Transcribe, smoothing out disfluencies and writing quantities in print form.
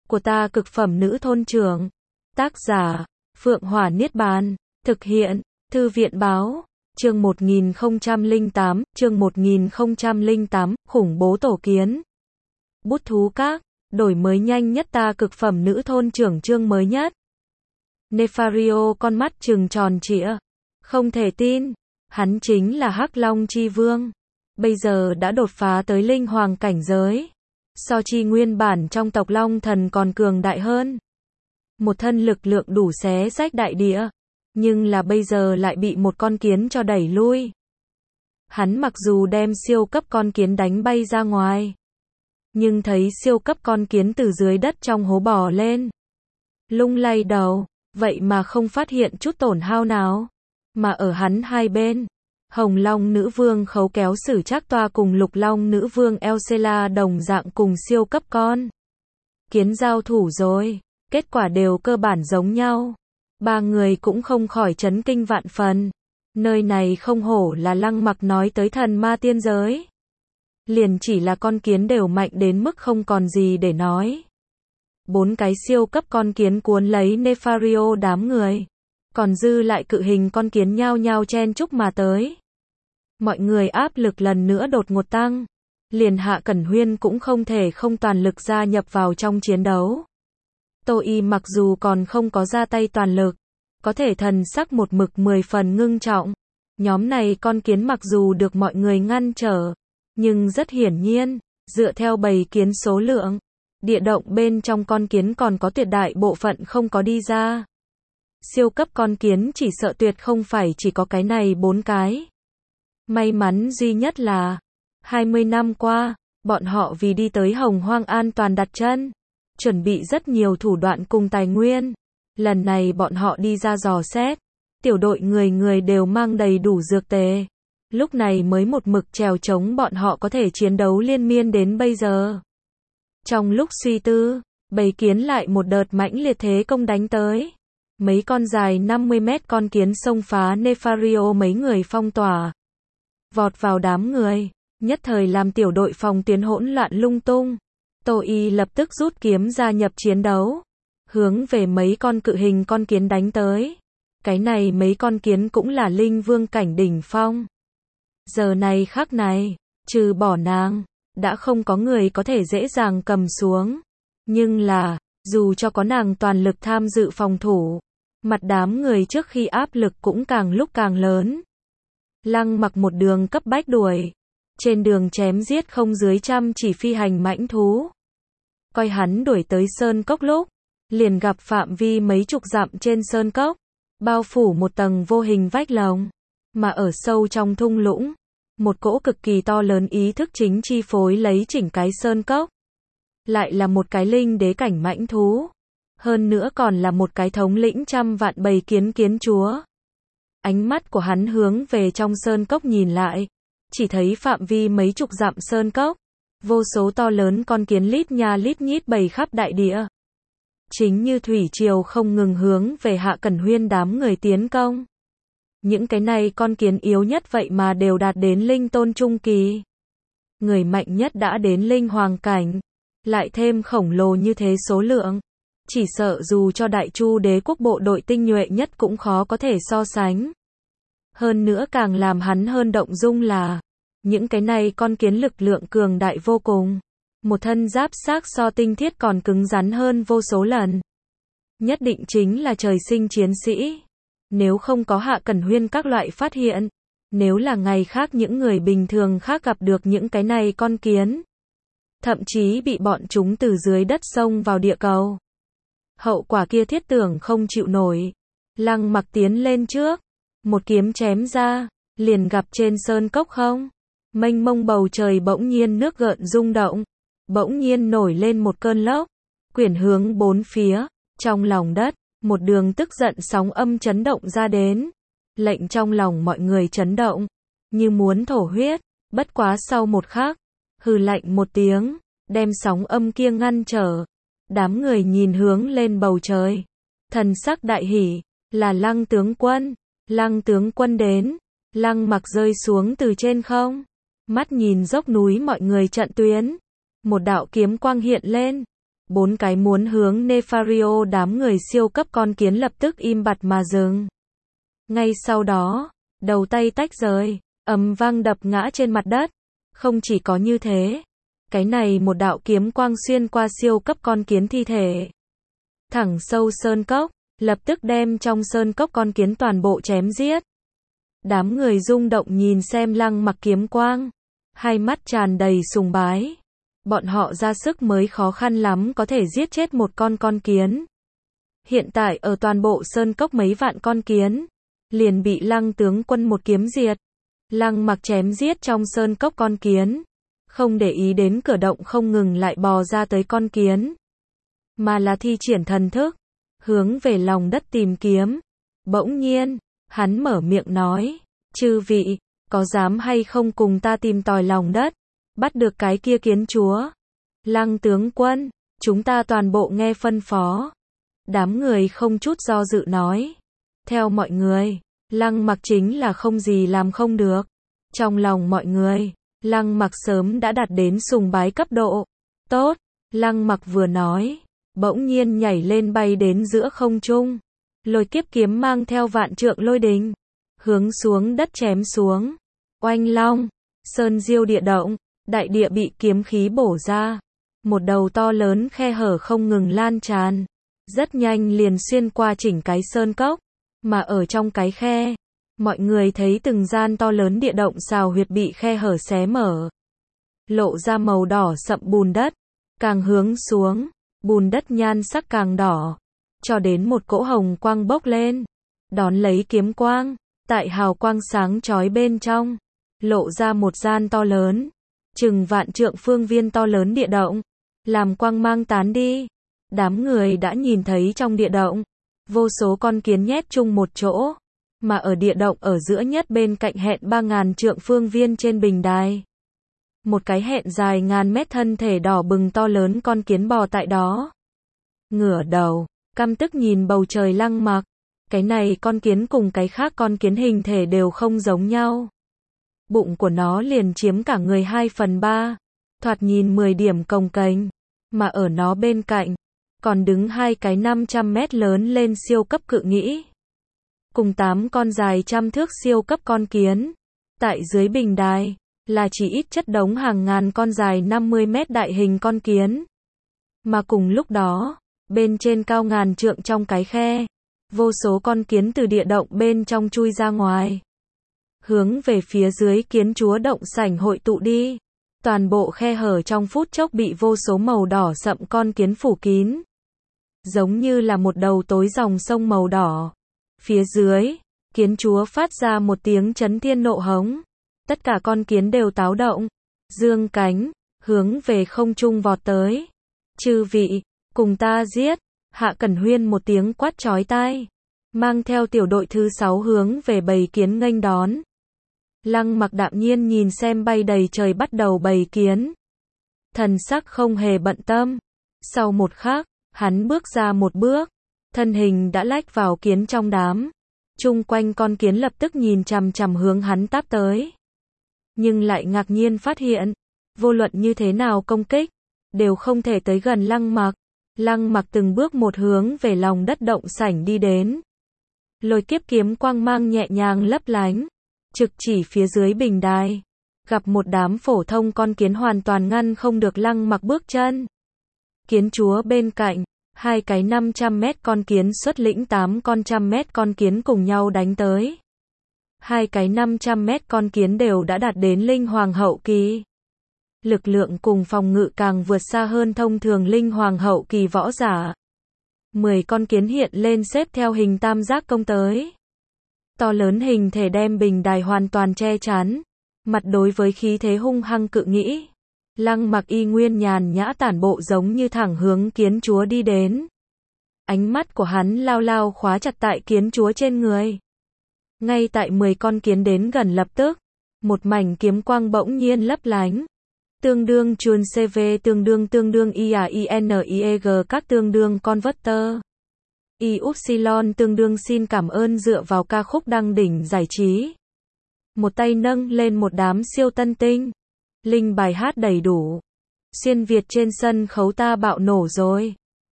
của ta cực phẩm nữ thôn trưởng. Tác giả, Phượng Hỏa Niết Bàn. Thực hiện, Thư viện Báo. Chương 1008, khủng bố tổ kiến. Bút thú các, đổi mới nhanh nhất ta cực phẩm nữ thôn trưởng chương mới nhất. Nefario con mắt trừng tròn trịa. Không thể tin, hắn chính là Hắc Long Chi Vương. Bây giờ đã đột phá tới linh hoàng cảnh giới. So chi nguyên bản trong tộc Long Thần còn cường đại hơn. Một thân lực lượng đủ xé rách đại địa. Nhưng là bây giờ lại bị một con kiến cho đẩy lui. Hắn mặc dù đem siêu cấp con kiến đánh bay ra ngoài. Nhưng thấy siêu cấp con kiến từ dưới đất trong hố bò lên. Lung lay đầu, vậy mà không phát hiện chút tổn hao nào. Mà ở hắn hai bên, Hồng Long Nữ Vương Khấu Kéo Sử Trác Toa cùng Lục Long Nữ Vương Elsela đồng dạng cùng siêu cấp con kiến giao thủ rồi, kết quả đều cơ bản giống nhau. Ba người cũng không khỏi chấn kinh vạn phần. Nơi này không hổ là Lăng Mặc nói tới thần ma tiên giới. Liền chỉ là con kiến đều mạnh đến mức không còn gì để nói. 4 cái siêu cấp con kiến cuốn lấy Nefario đám người. Còn dư lại cự hình con kiến nhao nhao chen chúc mà tới. Mọi người áp lực lần nữa đột ngột tăng. Liền Hạ Cẩn Huyên cũng không thể không toàn lực gia nhập vào trong chiến đấu. Tô Y mặc dù còn không có ra tay toàn lực, có thể thần sắc một mực 10 phần ngưng trọng. Nhóm này con kiến mặc dù được mọi người ngăn trở, nhưng rất hiển nhiên, dựa theo bầy kiến số lượng, địa động bên trong con kiến còn có tuyệt đại bộ phận không có đi ra. Siêu cấp con kiến chỉ sợ tuyệt không phải chỉ có cái này 4 cái. May mắn duy nhất là 20 năm qua, bọn họ vì đi tới Hồng Hoang an toàn đặt chân, chuẩn bị rất nhiều thủ đoạn cùng tài nguyên. Lần này bọn họ đi ra dò xét, tiểu đội người người đều mang đầy đủ dược tề. Lúc này mới một mực trèo chống bọn họ có thể chiến đấu liên miên đến bây giờ. Trong lúc suy tư, bầy kiến lại một đợt mãnh liệt thế công đánh tới. Mấy con dài 50 mét con kiến xông phá Nefario mấy người phong tỏa. Vọt vào đám người, nhất thời làm tiểu đội phòng tuyến hỗn loạn lung tung. Tô Y lập tức rút kiếm gia nhập chiến đấu, hướng về mấy con cự hình con kiến đánh tới. Cái này mấy con kiến cũng là linh vương cảnh đỉnh phong. Giờ này khắc này, trừ bỏ nàng, đã không có người có thể dễ dàng cầm xuống. Nhưng là, dù cho có nàng toàn lực tham dự phòng thủ, mặt đám người trước khi áp lực cũng càng lúc càng lớn. Lăng Mặc một đường cấp bách đuổi, trên đường chém giết không dưới trăm chỉ phi hành mãnh thú. Coi hắn đuổi tới sơn cốc lúc, liền gặp phạm vi mấy chục dặm trên sơn cốc, bao phủ một tầng vô hình vách lồng, mà ở sâu trong thung lũng, một cỗ cực kỳ to lớn ý thức chính chi phối lấy chỉnh cái sơn cốc. Lại là một cái linh đế cảnh mãnh thú, hơn nữa còn là một cái thống lĩnh trăm vạn bầy kiến kiến chúa. Ánh mắt của hắn hướng về trong sơn cốc nhìn lại, chỉ thấy phạm vi mấy chục dặm sơn cốc, vô số to lớn con kiến lít nha lít nhít bầy khắp đại địa. Chính như thủy triều không ngừng hướng về Hạ Cẩn Huyên đám người tiến công. Những cái này con kiến yếu nhất vậy mà đều đạt đến linh tôn trung kỳ. Người mạnh nhất đã đến linh hoàng cảnh, lại thêm khổng lồ như thế số lượng. Chỉ sợ dù cho Đại Chu Đế quốc bộ đội tinh nhuệ nhất cũng khó có thể so sánh. Hơn nữa càng làm hắn hơn động dung là, những cái này con kiến lực lượng cường đại vô cùng. Một thân giáp xác so tinh thiết còn cứng rắn hơn vô số lần. Nhất định chính là trời sinh chiến sĩ. Nếu không có Hạ Cẩn Huyên các loại phát hiện, nếu là ngày khác những người bình thường khác gặp được những cái này con kiến, thậm chí bị bọn chúng từ dưới đất xông vào địa cầu, hậu quả kia thiết tưởng không chịu nổi. Lăng Mặc tiến lên trước, một kiếm chém ra, liền gặp trên sơn cốc không, mênh mông bầu trời bỗng nhiên nước gợn rung động, bỗng nhiên nổi lên một cơn lốc, quyển hướng bốn phía. Trong lòng đất, một đường tức giận sóng âm chấn động ra đến, lệnh trong lòng mọi người chấn động, như muốn thổ huyết. Bất quá sau một khắc, hừ lạnh một tiếng, đem sóng âm kia ngăn trở. Đám người nhìn hướng lên bầu trời, thần sắc đại hỉ, là Lăng tướng quân. Lăng tướng quân đến. Lăng Mặc rơi xuống từ trên không, mắt nhìn dốc núi mọi người trận tuyến, một đạo kiếm quang hiện lên, 4 cái muốn hướng Nefario, đám người siêu cấp con kiến lập tức im bặt mà dừng. Ngay sau đó, đầu tay tách rời, ầm vang đập ngã trên mặt đất. Không chỉ có như thế, cái này một đạo kiếm quang xuyên qua siêu cấp con kiến thi thể, thẳng sâu sơn cốc, lập tức đem trong sơn cốc con kiến toàn bộ chém giết. Đám người rung động nhìn xem Lăng Mặc kiếm quang, hai mắt tràn đầy sùng bái. Bọn họ ra sức mới khó khăn lắm có thể giết chết một con kiến. Hiện tại ở toàn bộ sơn cốc mấy vạn con kiến, liền bị Lăng tướng quân một kiếm diệt. Lăng Mặc chém giết trong sơn cốc con kiến, không để ý đến cửa động không ngừng lại bò ra tới con kiến, mà là thi triển thần thức, hướng về lòng đất tìm kiếm. Bỗng nhiên, hắn mở miệng nói, chư vị, có dám hay không cùng ta tìm tòi lòng đất, bắt được cái kia kiến chúa? Lăng tướng quân, chúng ta toàn bộ nghe phân phó. Đám người không chút do dự nói. Theo mọi người, Lăng Mặc chính là không gì làm không được. Trong lòng mọi người, Lăng Mặc sớm đã đạt đến sùng bái cấp độ. Tốt, Lăng Mặc vừa nói, bỗng nhiên nhảy lên bay đến giữa không trung. Lôi kiếp kiếm mang theo vạn trượng lôi đình, hướng xuống đất chém xuống. Oanh long, sơn diêu địa động, đại địa bị kiếm khí bổ ra. Một đầu to lớn khe hở không ngừng lan tràn, rất nhanh liền xuyên qua chỉnh cái sơn cốc, mà ở trong cái khe, mọi người thấy từng gian to lớn địa động xào huyệt bị khe hở xé mở, lộ ra màu đỏ sậm bùn đất, càng hướng xuống, bùn đất nhan sắc càng đỏ, cho đến một cỗ hồng quang bốc lên, đón lấy kiếm quang, tại hào quang sáng chói bên trong, lộ ra một gian to lớn, chừng vạn trượng phương viên to lớn địa động, làm quang mang tán đi. Đám người đã nhìn thấy trong địa động, vô số con kiến nhét chung một chỗ, mà ở địa động ở giữa nhất bên cạnh hẹn 3000 trượng phương viên trên bình đài. Một cái hẹn dài ngàn mét thân thể đỏ bừng to lớn con kiến bò tại đó. Ngửa đầu, căm tức nhìn bầu trời Lăng Mặc. Cái này con kiến cùng cái khác con kiến hình thể đều không giống nhau. Bụng của nó liền chiếm cả người 2/3, thoạt nhìn 10 điểm cồng kềnh, mà ở nó bên cạnh, còn đứng 2 cái 500 mét lớn lên siêu cấp cự nhĩ. Cùng 8 con dài trăm thước siêu cấp con kiến. Tại dưới bình đài, là chỉ ít chất đống hàng ngàn con dài 50 mét đại hình con kiến. Mà cùng lúc đó, bên trên cao ngàn trượng trong cái khe, vô số con kiến từ địa động bên trong chui ra ngoài, hướng về phía dưới kiến chúa động sảnh hội tụ đi. Toàn bộ khe hở trong phút chốc bị vô số màu đỏ sậm con kiến phủ kín, giống như là một đầu tối dòng sông màu đỏ. Phía dưới, kiến chúa phát ra một tiếng chấn thiên nộ hống. Tất cả con kiến đều táo động, dương cánh, hướng về không trung vọt tới. Chư vị, cùng ta giết. Hạ Cẩn Huyên một tiếng quát chói tai, mang theo tiểu đội thứ 6 hướng về bầy kiến nghênh đón. Lăng Mặc đạm nhiên nhìn xem bay đầy trời bắt đầu bầy kiến, thần sắc không hề bận tâm. Sau một khắc, hắn bước ra một bước, thân hình đã lách vào kiến trong đám. Chung quanh con kiến lập tức nhìn chằm chằm hướng hắn táp tới, nhưng lại ngạc nhiên phát hiện, vô luận như thế nào công kích, đều không thể tới gần Lăng Mặc. Lăng Mặc từng bước một hướng về lòng đất động sảnh đi đến. Lôi kiếp kiếm quang mang nhẹ nhàng lấp lánh, trực chỉ phía dưới bình đài. Gặp một đám phổ thông con kiến hoàn toàn ngăn không được Lăng Mặc bước chân. Kiến chúa bên cạnh, 2 cái 500 mét con kiến xuất lĩnh 8 con 100 mét con kiến cùng nhau đánh tới. 2 cái 500 mét con kiến đều đã đạt đến linh hoàng hậu kỳ. Lực lượng cùng phòng ngự càng vượt xa hơn thông thường linh hoàng hậu kỳ võ giả. 10 con kiến hiện lên xếp theo hình tam giác công tới. To lớn hình thể đem bình đài hoàn toàn che chắn. Mặt đối với khí thế hung hăng cự nhĩ, Lăng Mặc y nguyên nhàn nhã tản bộ giống như thẳng hướng kiến chúa đi đến. Ánh mắt của hắn lao lao khóa chặt tại kiến chúa trên người. Ngay tại 10 con kiến đến gần lập tức, một mảnh kiếm quang bỗng nhiên lấp lánh. Tương đương chuồn CV tương đương IAINIEG các tương đương converter. Y-Upsilon tương đương xin cảm ơn dựa vào ca khúc đăng đỉnh giải trí. Một tay nâng lên một đám siêu tân tinh. Linh bài hát đầy đủ. Xuyên Việt trên sân khấu ta bạo nổ rồi.